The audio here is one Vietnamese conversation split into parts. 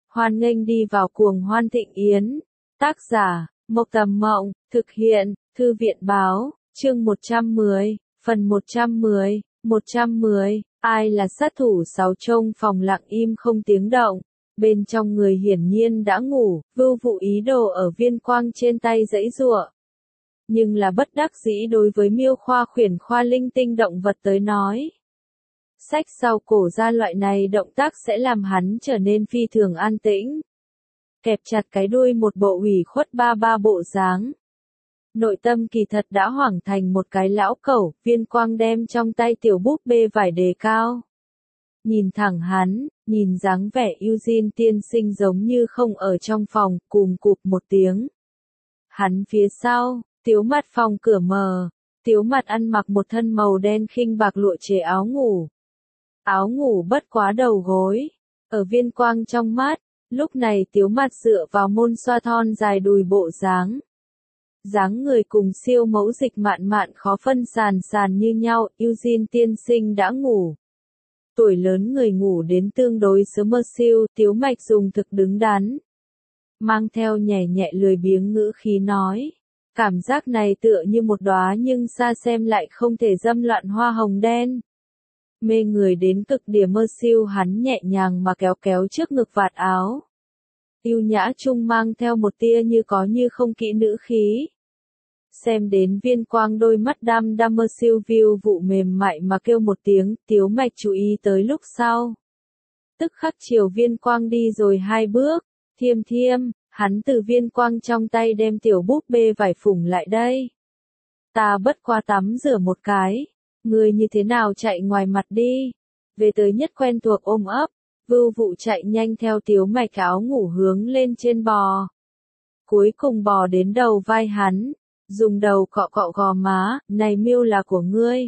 Hoan nghênh đi vào cuồng hoan thịnh yến. Tác giả, Mộc Tầm Mộng, thực hiện, Thư viện Báo, chương 110, phần 110, 110, ai là sát thủ sáu trong phòng lặng im không tiếng động. Bên trong người hiển nhiên đã ngủ, Vưu Vụ ý đồ ở viên quang trên tay giãy giụa. Nhưng là bất đắc dĩ đối với miêu khoa khuyển khoa linh tinh động vật tới nói. Xách sau cổ ra loại này động tác sẽ làm hắn trở nên phi thường an tĩnh. Kẹp chặt cái đuôi một bộ ủy khuất ba bộ dáng. Nội tâm kỳ thật đã hoảng thành một cái lão cẩu, viên quang đem trong tay tiểu búp bê vải đề cao. Nhìn thẳng hắn, nhìn dáng vẻ Eugene tiên sinh giống như không ở trong phòng, cùm cụp một tiếng. Hắn phía sau, Tiếu Mặt phòng cửa mờ, Tiếu Mặt ăn mặc một thân màu đen khinh bạc lụa chế áo ngủ. Áo ngủ bất quá đầu gối, ở viên quang trong mắt, lúc này Tiếu Mặt dựa vào môn xoa thon dài đùi bộ dáng. Dáng người cùng siêu mẫu dịch mạn mạn khó phân sàn như nhau, Eugene tiên sinh đã ngủ. Tuổi lớn người ngủ đến tương đối sớm mơ siêu, Tiếu Mạch dùng thực đứng đắn. Mang theo nhẹ nhẹ lười biếng ngữ khí nói. Cảm giác này tựa như một đóa nhưng xa xem lại không thể dâm loạn hoa hồng đen. Mê người đến cực điểm mơ siêu hắn nhẹ nhàng mà kéo trước ngực vạt áo. Yêu nhã trung mang theo một tia như có như không kỹ nữ khí. Xem đến viên quang đôi mắt đăm mơ siêu Vưu Vụ mềm mại mà kêu một tiếng, Tiếu Mạch chú ý tới lúc sau. Tức khắc chiều viên quang đi rồi hai bước, thiêm, hắn từ viên quang trong tay đem tiểu búp bê vải phủng lại đây. Ta bất qua tắm rửa một cái, người như thế nào chạy ngoài mặt đi, về tới nhất quen thuộc ôm ấp, Vưu Vụ chạy nhanh theo Tiếu Mạch áo ngủ hướng lên trên bò. Cuối cùng bò đến đầu vai hắn, dùng đầu cọ gò má, này miêu là của ngươi.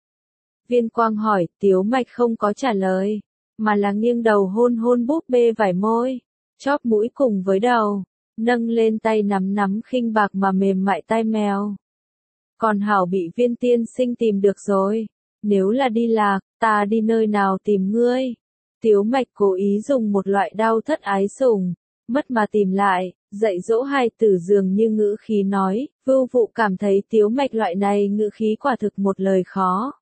Viên quang hỏi, Tiếu Mạch không có trả lời, mà là nghiêng đầu hôn búp bê vải môi, chóp mũi cùng với đầu, nâng lên tay nắm khinh bạc mà mềm mại tai mèo. Còn hảo bị viên tiên sinh tìm được rồi, nếu là đi lạc, ta đi nơi nào tìm ngươi. Tiếu Mạch cố ý dùng một loại đau thất ái sủng, mất mà tìm lại, dạy dỗ hai tử dường như ngữ khí nói, Vưu Vụ cảm thấy Tiếu Mạch loại này ngữ khí quả thực một lời khó.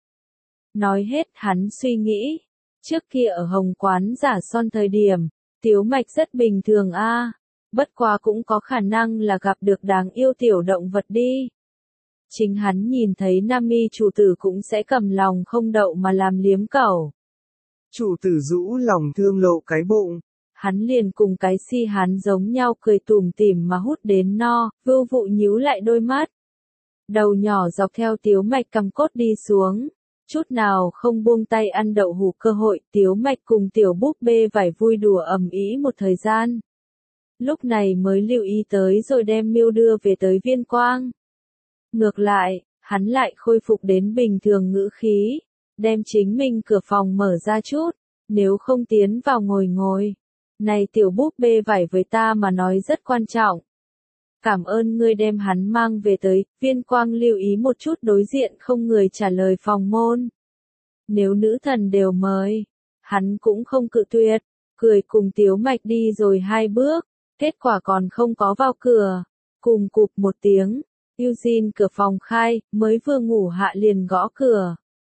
Nói hết hắn suy nghĩ, trước kia ở Hồng quán giả son thời điểm, Tiếu Mạch rất bình thường bất quá cũng có khả năng là gặp được đáng yêu tiểu động vật đi. Chính hắn nhìn thấy Nami chủ tử cũng sẽ cầm lòng không đậu mà làm liếm cẩu. Chủ tử rũ lòng thương lộ cái bụng. Hắn liền cùng cái si hắn giống nhau cười tủm tỉm mà hút đến no, Vưu Vụ nhíu lại đôi mắt. Đầu nhỏ dọc theo Tiếu Mạch cầm cốt đi xuống, chút nào không buông tay ăn đậu hũ cơ hội, Tiếu Mạch cùng tiểu búp bê vải vui đùa ầm ĩ một thời gian. Lúc này mới lưu ý tới rồi đem miêu đưa về tới viên quang. Ngược lại, hắn lại khôi phục đến bình thường ngữ khí, đem chính mình cửa phòng mở ra chút, nếu không tiến vào ngồi. Này tiểu búp bê vải với ta mà nói rất quan trọng. Cảm ơn ngươi đem hắn mang về tới, viên quang lưu ý một chút đối diện không người trả lời phòng môn. Nếu nữ thần đều mời, hắn cũng không cự tuyệt, cười cùng Tiếu Mạch đi rồi hai bước, kết quả còn không có vào cửa, cùng cụp một tiếng, Eugene cửa phòng khai, mới vừa ngủ hạ liền gõ cửa.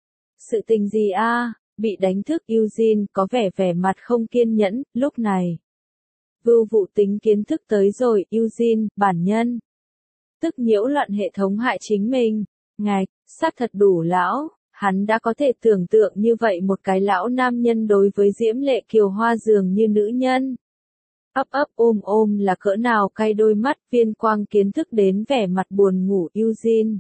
Sự tình gì bị đánh thức Eugene có vẻ mặt không kiên nhẫn, lúc này. Vưu Vụ tính kiến thức tới rồi, Eugene, bản nhân. Tức nhiễu loạn hệ thống hại chính mình, ngạch, xác thật đủ lão, hắn đã có thể tưởng tượng như vậy một cái lão nam nhân đối với diễm lệ kiều hoa dường như nữ nhân. Ấp ôm là cỡ nào cay đôi mắt, viên quang kiến thức đến vẻ mặt buồn ngủ Eugene.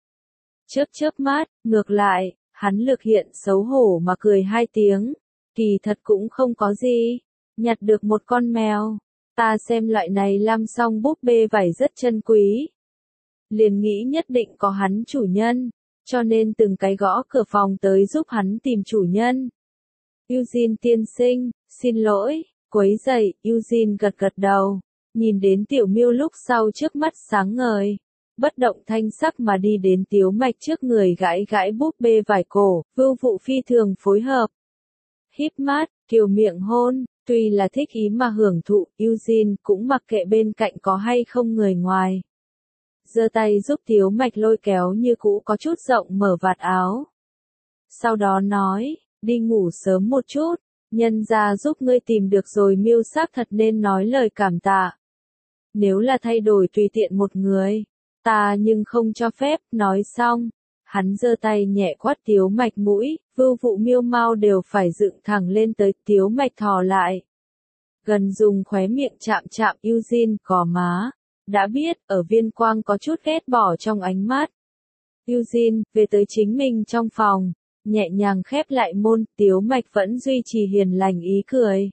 Chớp mắt, ngược lại. Hắn lực hiện xấu hổ mà cười hai tiếng, kỳ thật cũng không có gì, nhặt được một con mèo, ta xem loại này làm xong búp bê vải rất chân quý. Liền nghĩ nhất định có hắn chủ nhân, cho nên từng cái gõ cửa phòng tới giúp hắn tìm chủ nhân. Eugene tiên sinh, xin lỗi, quấy rầy, Eugene gật đầu, nhìn đến tiểu miêu lúc sau trước mắt sáng ngời. Bất động thanh sắc mà đi đến Tiếu Mạch trước người gãi búp bê vải cổ, Vưu Vụ phi thường phối hợp. Híp mắt, kiều miệng hôn, tuy là thích ý mà hưởng thụ, Eugene cũng mặc kệ bên cạnh có hay không người ngoài. Giơ tay giúp Tiếu Mạch lôi kéo như cũ có chút rộng mở vạt áo. Sau đó nói, đi ngủ sớm một chút, nhân ra giúp ngươi tìm được rồi Miêu xác thật nên nói lời cảm tạ. Nếu là thay đổi tùy tiện một người, ta nhưng không cho phép, nói xong. Hắn giơ tay nhẹ quát Tiếu Mạch mũi, vưu vụ miêu mau đều phải dựng thẳng lên tới, Tiếu Mạch thò lại. Gần dùng khóe miệng chạm chạm Eugene gò má. Đã biết, ở Viên Quang có chút ghét bỏ trong ánh mắt. Eugene, về tới chính mình trong phòng, nhẹ nhàng khép lại môn, Tiếu Mạch vẫn duy trì hiền lành ý cười.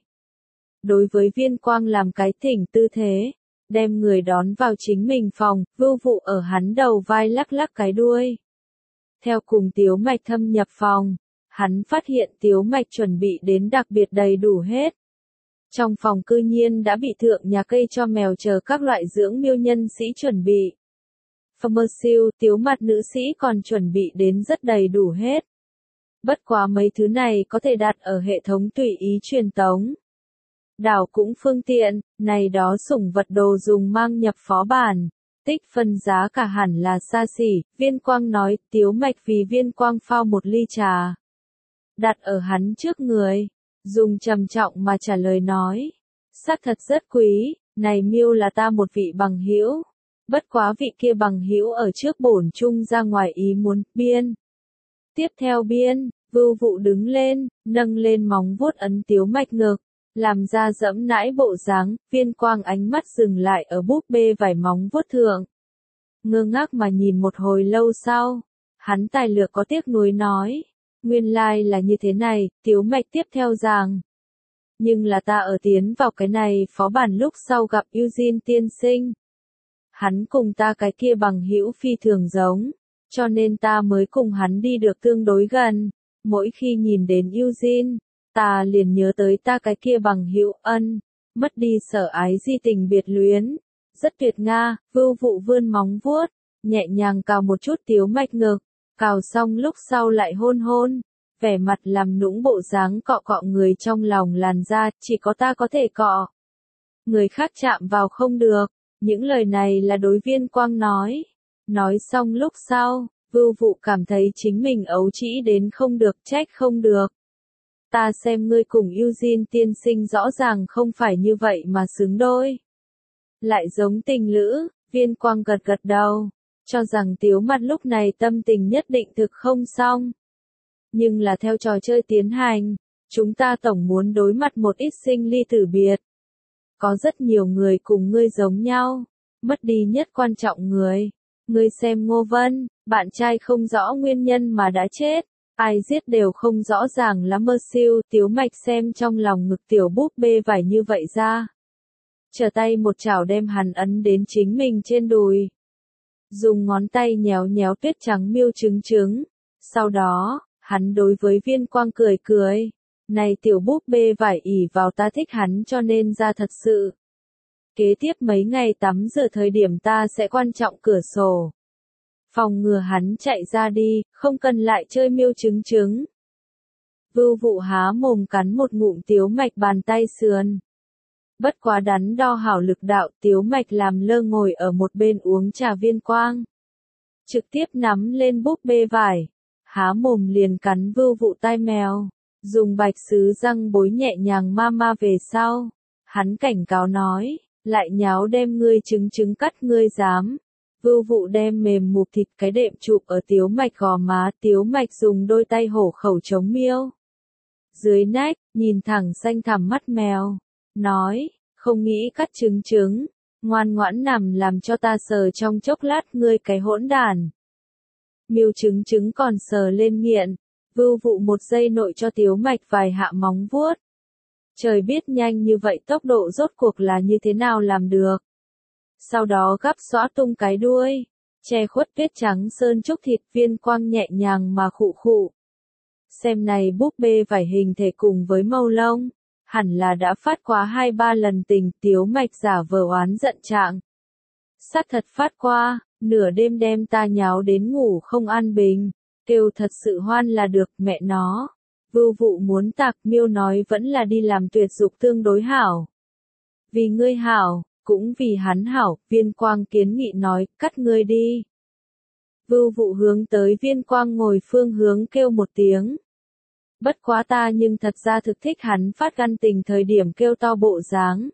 Đối với Viên Quang làm cái thỉnh tư thế, đem người đón vào chính mình phòng, vưu vụ ở hắn đầu vai lắc lắc cái đuôi. Theo cùng Tiếu Mạch thâm nhập phòng, hắn phát hiện Tiếu Mạch chuẩn bị đến đặc biệt đầy đủ hết. Trong phòng cư nhiên đã bị thượng nhà cây cho mèo chờ các loại dưỡng miêu nhân sĩ chuẩn bị. Pharmaciu, Tiếu Mặt nữ sĩ còn chuẩn bị đến rất đầy đủ hết. Bất quá mấy thứ này có thể đặt ở hệ thống tùy ý truyền tống. Đảo cũng phương tiện, này đó sủng vật đồ dùng mang nhập phó bản. Tích phân giá cả hẳn là xa xỉ, Viên Quang nói, Tiếu Mạch vì Viên Quang phao một ly trà. Đặt ở hắn trước người, dùng trầm trọng mà trả lời nói. Xác thật rất quý, này Miêu là ta một vị bằng hữu. Bất quá vị kia bằng hữu ở trước bổn chung ra ngoài ý muốn, biên. Tiếp theo biên, vưu vụ đứng lên, nâng lên móng vuốt ấn Tiếu Mạch ngực. Làm ra dẫm nãi bộ dáng, Viên Quang ánh mắt dừng lại ở búp bê vải móng vuốt thượng. Ngơ ngác mà nhìn một hồi lâu sau, hắn tài lược có tiếc nuối nói, nguyên lai là như thế này, Tiếu Mạch tiếp theo rằng. Nhưng là ta ở tiến vào cái này phó bản lúc sau gặp Eugene tiên sinh. Hắn cùng ta cái kia bằng hữu phi thường giống, cho nên ta mới cùng hắn đi được tương đối gần, mỗi khi nhìn đến Eugene. Ta liền nhớ tới ta cái kia bằng hữu ân, mất đi sở ái di tình biệt luyến. Rất tuyệt nga, vưu vụ vươn móng vuốt, nhẹ nhàng cào một chút Tiếu Mạch ngực, cào xong lúc sau lại hôn hôn, vẻ mặt làm nũng bộ dáng cọ cọ người trong lòng làn da, chỉ có ta có thể cọ. Người khác chạm vào không được, những lời này là đối Viên Quang nói. Nói xong lúc sau, vưu vụ cảm thấy chính mình ấu trĩ đến không được, trách không được. Ta xem ngươi cùng Eugene tiên sinh rõ ràng không phải như vậy mà xứng đôi. Lại giống tình lữ, Viên Quang gật gật đầu, cho rằng Tiếu Mặt lúc này tâm tình nhất định thực không xong. Nhưng là theo trò chơi tiến hành, chúng ta tổng muốn đối mặt một ít sinh ly tử biệt. Có rất nhiều người cùng ngươi giống nhau, mất đi nhất quan trọng người. Ngươi xem Ngô Vân, bạn trai không rõ nguyên nhân mà đã chết. Ai giết đều không rõ ràng lắm mơ siêu, Tiếu Mạch xem trong lòng ngực tiểu búp bê vải như vậy ra. Trở tay một chảo đem hắn ấn đến chính mình trên đùi. Dùng ngón tay nhéo nhéo tuyết trắng miêu trứng. Sau đó, hắn đối với Viên Quang cười cười. Này tiểu búp bê vải ỉ vào ta thích hắn cho nên ra thật sự. Kế tiếp mấy ngày tắm rửa thời điểm ta sẽ quan trọng cửa sổ. Phòng ngừa hắn chạy ra đi, không cần lại chơi miêu trứng. Vưu vụ há mồm cắn một ngụm Tiếu Mạch bàn tay sườn. Bất quá đắn đo hảo lực đạo, Tiếu Mạch làm lơ ngồi ở một bên uống trà. Viên Quang trực tiếp nắm lên búp bê vải, há mồm liền cắn vưu vụ tai mèo, dùng bạch sứ răng bối nhẹ nhàng ma về sau. Hắn cảnh cáo nói, lại nháo đem ngươi trứng cắt ngươi dám. Vưu vụ đem mềm mụp thịt cái đệm chụp ở Tiếu Mạch gò má, Tiếu Mạch dùng đôi tay hổ khẩu chống miêu. Dưới nách, nhìn thẳng xanh thẳm mắt mèo, nói, không nghĩ cắt trứng, ngoan ngoãn nằm làm cho ta sờ trong chốc lát ngươi cái hỗn đản. Miêu trứng còn sờ lên nghiện, vưu vụ một giây nội cho Tiếu Mạch vài hạ móng vuốt. Trời biết nhanh như vậy tốc độ rốt cuộc là như thế nào làm được. Sau đó gắp xõa tung cái đuôi, che khuất tuyết trắng sơn trúc thịt. Viên Quang nhẹ nhàng mà khụ khụ. Xem này búp bê vải hình thể cùng với màu lông, hẳn là đã phát quá 2-3 lần tình. Tiếu Mạch giả vờ oán giận trạng. Sát thật phát qua, nửa đêm đem ta nháo đến ngủ không an bình, kêu thật sự hoan là được mẹ nó. Vưu Vụ muốn tạc, Miêu nói vẫn là đi làm tuyệt dục tương đối hảo. Vì ngươi hảo, cũng vì hắn hảo, Viên Quang kiến nghị nói, cắt ngươi đi. Vưu Vụ hướng tới Viên Quang ngồi phương hướng kêu một tiếng. Bất quá ta nhưng thật ra thực thích hắn phát gan tình thời điểm kêu to bộ dáng.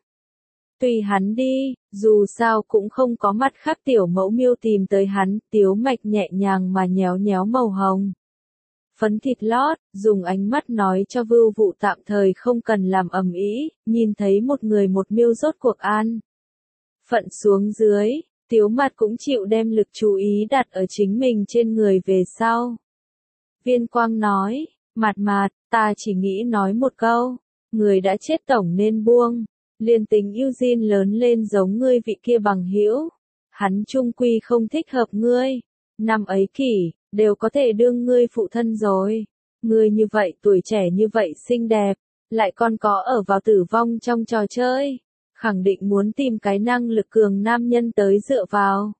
Tùy hắn đi, dù sao cũng không có mặt khác tiểu mẫu Miêu tìm tới hắn, Tiếu Mạch nhẹ nhàng mà nhéo nhéo màu hồng. Phấn thịt lót, dùng ánh mắt nói cho Vưu Vụ tạm thời không cần làm ầm ĩ, nhìn thấy một người một Miêu rốt cuộc an. Phận xuống dưới, Tiếu Mặt cũng chịu đem lực chú ý đặt ở chính mình trên người về sau. Viên Quang nói, Mặt, ta chỉ nghĩ nói một câu, người đã chết tổng nên buông, liền tính Eugene lớn lên giống ngươi vị kia bằng hữu, hắn chung quy không thích hợp ngươi, năm ấy kỷ, đều có thể đương ngươi phụ thân rồi, ngươi như vậy tuổi trẻ như vậy xinh đẹp, lại còn có ở vào tử vong trong trò chơi, khẳng định muốn tìm cái năng lực cường nam nhân tới dựa vào.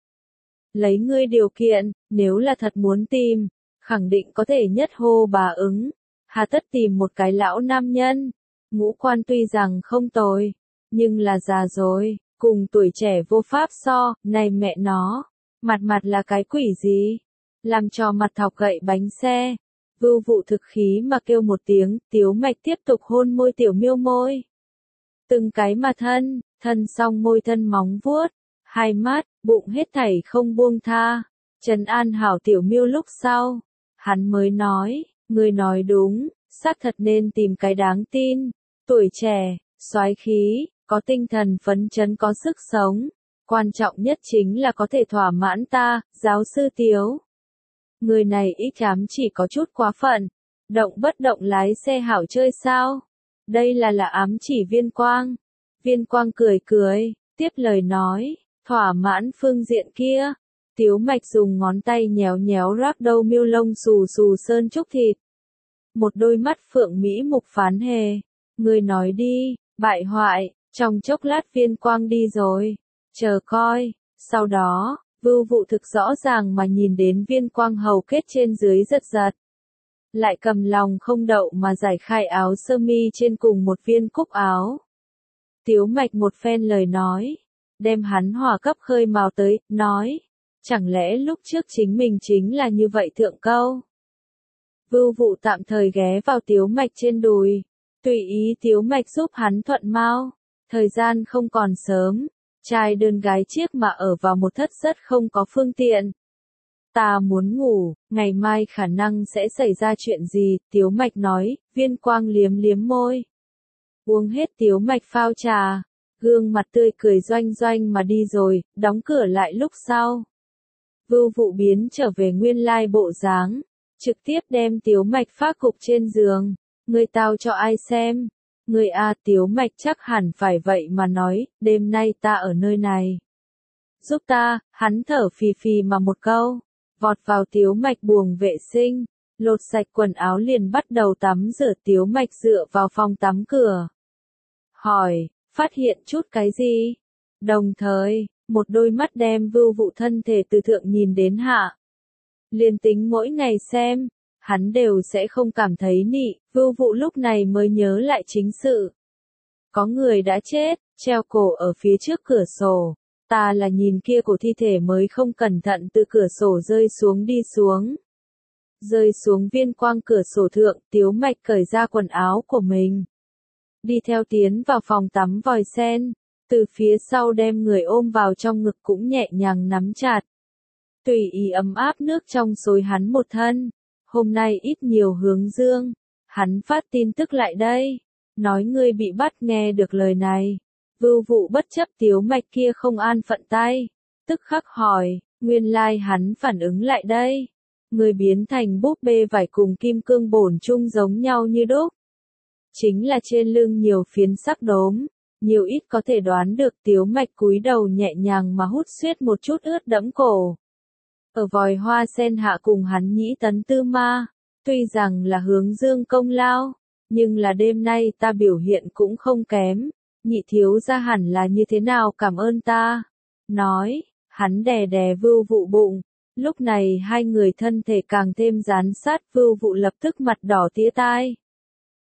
Lấy ngươi điều kiện, nếu là thật muốn tìm, khẳng định có thể nhất hô bà ứng, hà tất tìm một cái lão nam nhân, ngũ quan tuy rằng không tồi, nhưng là già rồi, cùng tuổi trẻ vô pháp so, này mẹ nó, mặt là cái quỷ gì, làm cho mặt thọc gậy bánh xe. Vưu Vụ thực khí mà kêu một tiếng, Tiếu Mạch tiếp tục hôn môi tiểu Miêu môi. Từng cái mà thân xong môi thân móng vuốt, hai mắt, bụng hết thảy không buông tha. Trấn an hảo tiểu Miêu lúc sau, hắn mới nói, ngươi nói đúng, xác thật nên tìm cái đáng tin, tuổi trẻ, soái khí, có tinh thần phấn chấn có sức sống, quan trọng nhất chính là có thể thỏa mãn ta, giáo sư Tiếu. Người này ít ám chỉ có chút quá phận, động bất động lái xe hảo chơi sao? Đây là ám chỉ Viên Quang. Viên Quang cười, tiếp lời nói, thỏa mãn phương diện kia. Tiếu Mạch dùng ngón tay nhéo nhéo rác đầu Miêu lông xù xù sơn trúc thịt. Một đôi mắt phượng mỹ mục phán hề. Người nói đi, bại hoại, trong chốc lát Viên Quang đi rồi. Chờ coi, sau đó, Vưu Vụ thực rõ ràng mà nhìn đến Viên Quang hầu kết trên dưới giật giật. Lại cầm lòng không đậu mà giải khai áo sơ mi trên cùng một viên cúc áo. Tiếu Mạch một phen lời nói, đem hắn hỏa cấp khơi mào tới, nói, chẳng lẽ lúc trước chính mình chính là như vậy thượng câu. Vưu Vụ tạm thời ghé vào Tiếu Mạch trên đùi, tùy ý Tiếu Mạch giúp hắn thuận mau, thời gian không còn sớm, trai đơn gái chiếc mà ở vào một thất rất không có phương tiện. Ta muốn ngủ, ngày mai khả năng sẽ xảy ra chuyện gì, Tiếu Mạch nói, Viên Quang liếm liếm môi. Uống hết Tiếu Mạch phao trà, gương mặt tươi cười doanh doanh mà đi rồi, đóng cửa lại lúc sau. Vưu Vụ biến trở về nguyên lai bộ dáng, trực tiếp đem Tiếu Mạch phác cục trên giường, người tao cho ai xem. Người a Tiếu Mạch chắc hẳn phải vậy mà nói, đêm nay ta ở nơi này. Giúp ta, hắn thở phì phì mà một câu, vọt vào Tiếu Mạch buồng vệ sinh, lột sạch quần áo liền bắt đầu tắm rửa. Tiếu Mạch dựa vào phòng tắm cửa. Hỏi, phát hiện chút cái gì? Đồng thời, một đôi mắt đem Vưu Vụ thân thể từ thượng nhìn đến hạ. Liền tính mỗi ngày xem, hắn đều sẽ không cảm thấy nị, Vưu Vụ lúc này mới nhớ lại chính sự. Có người đã chết, treo cổ ở phía trước cửa sổ. Ta là nhìn kia cổ thi thể mới không cẩn thận từ cửa sổ rơi xuống đi xuống. Rơi xuống Viên Quang cửa sổ thượng, Tiếu Mạch cởi ra quần áo của mình. Đi theo tiến vào phòng tắm vòi sen, từ phía sau đem người ôm vào trong ngực cũng nhẹ nhàng nắm chặt. Tùy ý ấm áp nước trong xối hắn một thân. Hôm nay ít nhiều hướng dương, hắn phát tin tức lại đây, nói ngươi bị bắt. Nghe được lời này, Vưu Vụ bất chấp Tiếu Mạch kia không an phận tay, tức khắc hỏi, nguyên lai hắn phản ứng lại đây, người biến thành búp bê vải cùng kim cương bổn chung giống nhau như đúc. Chính là trên lưng nhiều phiến sắc đốm, nhiều ít có thể đoán được. Tiếu Mạch cúi đầu nhẹ nhàng mà hút suyết một chút ướt đẫm cổ. Ở vòi hoa sen hạ cùng hắn nhĩ tấn tư ma, tuy rằng là hướng dương công lao, nhưng là đêm nay ta biểu hiện cũng không kém, nhị thiếu gia hẳn là như thế nào cảm ơn ta. Nói, hắn đè đè Vưu Vụ bụng, lúc này hai người thân thể càng thêm dán sát. Vưu Vụ lập tức mặt đỏ tía tai,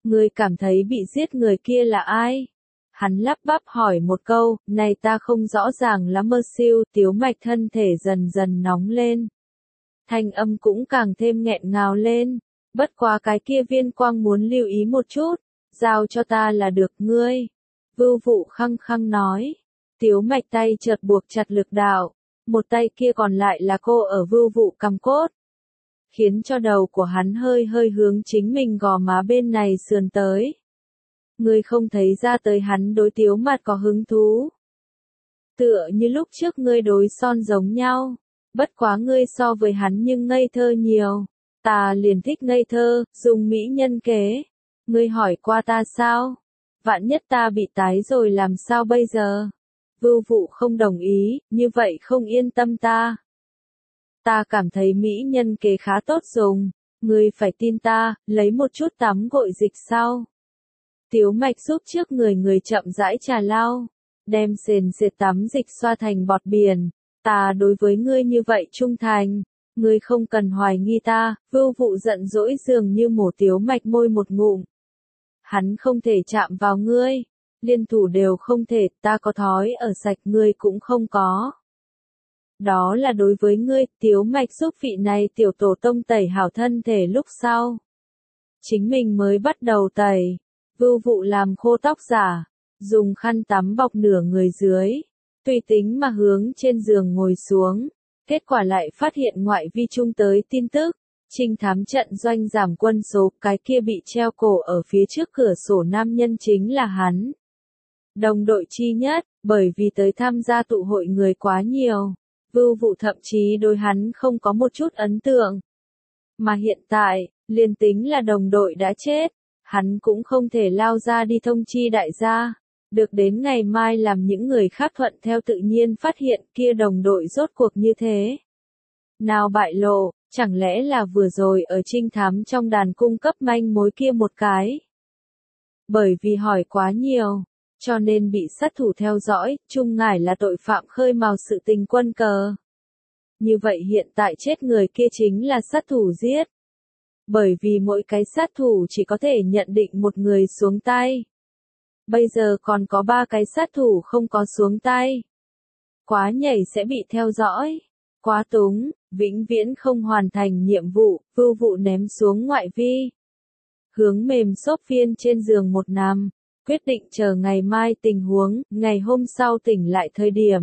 Ngươi cảm thấy bị giết người kia là ai? Hắn lắp bắp hỏi một câu, này ta không rõ ràng lắm mơ siêu, Tiếu Mạch thân thể dần dần nóng lên. Thanh âm cũng càng thêm nghẹn ngào lên, bất quá cái kia Viên Quang muốn lưu ý một chút, giao cho ta là được ngươi. Vưu Vụ khăng khăng nói, Tiếu Mạch tay chợt buộc chặt lực đạo, một tay kia còn lại là cô ở Vưu Vụ cằm cốt, khiến cho đầu của hắn hơi hơi hướng chính mình gò má bên này sườn tới. Ngươi không thấy ra tới hắn đối Tiếu Mặt có hứng thú. Tựa như lúc trước ngươi đối Son giống nhau, bất quá ngươi so với hắn nhưng ngây thơ nhiều. Ta liền thích ngây thơ, dùng mỹ nhân kế. Ngươi hỏi qua ta sao? Vạn nhất ta bị tái rồi làm sao bây giờ? Vưu Vụ không đồng ý, như vậy không yên tâm ta. Ta cảm thấy mỹ nhân kế khá tốt dùng, ngươi phải tin ta, lấy một chút tắm gội dịch sau. Tiếu Mạch giúp trước người chậm rãi trà lau, đem sền sệt tắm dịch xoa thành bọt biển. Ta đối với ngươi như vậy trung thành, ngươi không cần hoài nghi ta. Vưu Vụ giận dỗi dường như mổ Tiếu Mạch môi một ngụm. Hắn không thể chạm vào ngươi, liên thủ đều không thể, ta có thói ở sạch ngươi cũng không có. Đó là đối với ngươi, Tiếu Mạch giúp vị này tiểu tổ tông tẩy hảo thân thể lúc sau. Chính mình mới bắt đầu tẩy. Vưu Vụ làm khô tóc giả, dùng khăn tắm bọc nửa người dưới, tùy tính mà hướng trên giường ngồi xuống, kết quả lại phát hiện ngoại vi trung tới tin tức, trinh thám trận doanh giảm quân số, cái kia bị treo cổ ở phía trước cửa sổ nam nhân chính là hắn. Đồng đội chi nhất, bởi vì tới tham gia tụ hội người quá nhiều, Vưu Vụ thậm chí đối hắn không có một chút ấn tượng. Mà hiện tại, liền tính là đồng đội đã chết, hắn cũng không thể lao ra đi thông chi đại gia, được đến ngày mai làm những người khác thuận theo tự nhiên phát hiện kia đồng đội rốt cuộc như thế. Nào bại lộ, chẳng lẽ là vừa rồi ở trinh thám trong đàn cung cấp manh mối kia một cái. Bởi vì hỏi quá nhiều, cho nên bị sát thủ theo dõi, Trung Ngải là tội phạm khơi mào sự tình quân cờ. Như vậy hiện tại chết người kia chính là sát thủ giết. Bởi vì mỗi cái sát thủ chỉ có thể nhận định một người xuống tay. Bây giờ còn có 3 cái sát thủ không có xuống tay. Quá nhảy sẽ bị theo dõi. Quá túng, vĩnh viễn không hoàn thành nhiệm vụ, Vưu Vụ ném xuống ngoại vi. Hướng mềm xốp phiên trên giường một nằm, quyết định chờ ngày mai tình huống, ngày hôm sau tỉnh lại thời điểm.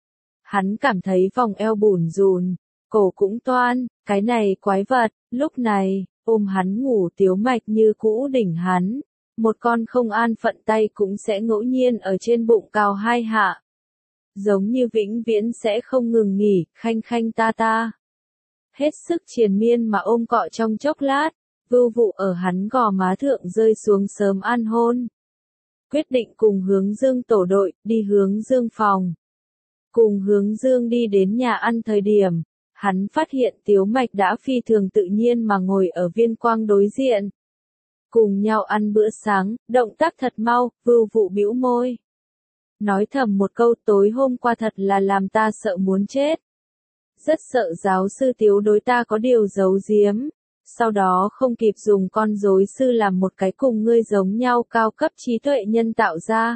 Hắn cảm thấy vòng eo bủn rùn, cổ cũng toan, cái này quái vật, lúc này, ôm hắn ngủ Tiếu Mạch như cũ đỉnh hắn. Một con không an phận tay cũng sẽ ngẫu nhiên ở trên bụng cào 2 hạ. Giống như vĩnh viễn sẽ không ngừng nghỉ, khanh khanh ta ta. Hết sức triền miên mà ôm cọ trong chốc lát, Vưu Vụ ở hắn gò má thượng rơi xuống sớm ăn hôn. Quyết định cùng Hướng Dương tổ đội, đi Hướng Dương phòng. Cùng Hướng Dương đi đến nhà ăn thời điểm, hắn phát hiện Tiếu Mạch đã phi thường tự nhiên mà ngồi ở Viên Quang đối diện. Cùng nhau ăn bữa sáng, động tác thật mau, Vưu Vụ bĩu môi. Nói thầm một câu tối hôm qua thật là làm ta sợ muốn chết. Rất sợ giáo sư Tiếu đối ta có điều giấu giếm. Sau đó không kịp dùng con rối sư làm một cái cùng ngươi giống nhau cao cấp trí tuệ nhân tạo ra.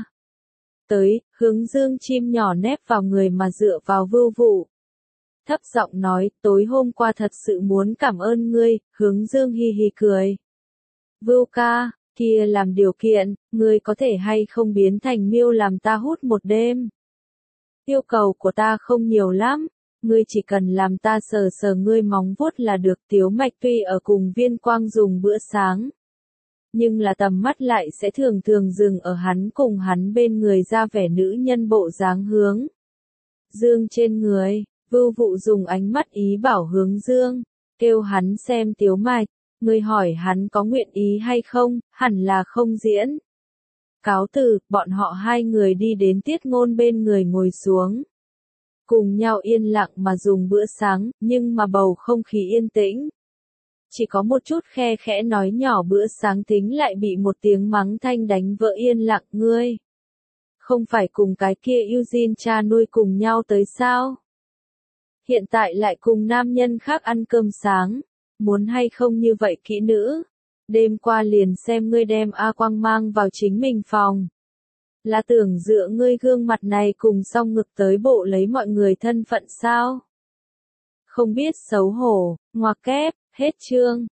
Tới, Hướng Dương chim nhỏ nép vào người mà dựa vào Vưu Vụ. Thấp giọng nói, tối hôm qua thật sự muốn cảm ơn ngươi, Hướng Dương hi hi cười. Vưu ca, kia làm điều kiện, ngươi có thể hay không biến thành miêu làm ta hút một đêm. Yêu cầu của ta không nhiều lắm, ngươi chỉ cần làm ta sờ sờ ngươi móng vuốt là được. Tiếu Mạch tuy ở cùng Viên Quang dùng bữa sáng, nhưng là tầm mắt lại sẽ thường thường dừng ở hắn cùng hắn bên người ra vẻ nữ nhân bộ dáng Hướng Dương trên người. Vưu Vụ dùng ánh mắt ý bảo Hướng Dương, kêu hắn xem Tiếu Mạch, ngươi hỏi hắn có nguyện ý hay không, hẳn là không diễn. Cáo từ, bọn họ 2 người đi đến Tiết Ngôn bên người ngồi xuống. Cùng nhau yên lặng mà dùng bữa sáng, nhưng mà bầu không khí yên tĩnh. Chỉ có một chút khe khẽ nói nhỏ bữa sáng tính lại bị một tiếng mắng thanh đánh vỡ yên lặng. Ngươi không phải cùng cái kia Eugene cha nuôi cùng nhau tới sao? Hiện tại lại cùng nam nhân khác ăn cơm sáng, muốn hay không như vậy kỹ nữ? Đêm qua liền xem ngươi đem A Quang mang vào chính mình phòng. Là tưởng dựa ngươi gương mặt này cùng song ngực tới bộ lấy mọi người thân phận sao? Không biết xấu hổ, ngoặc kép, hết chương.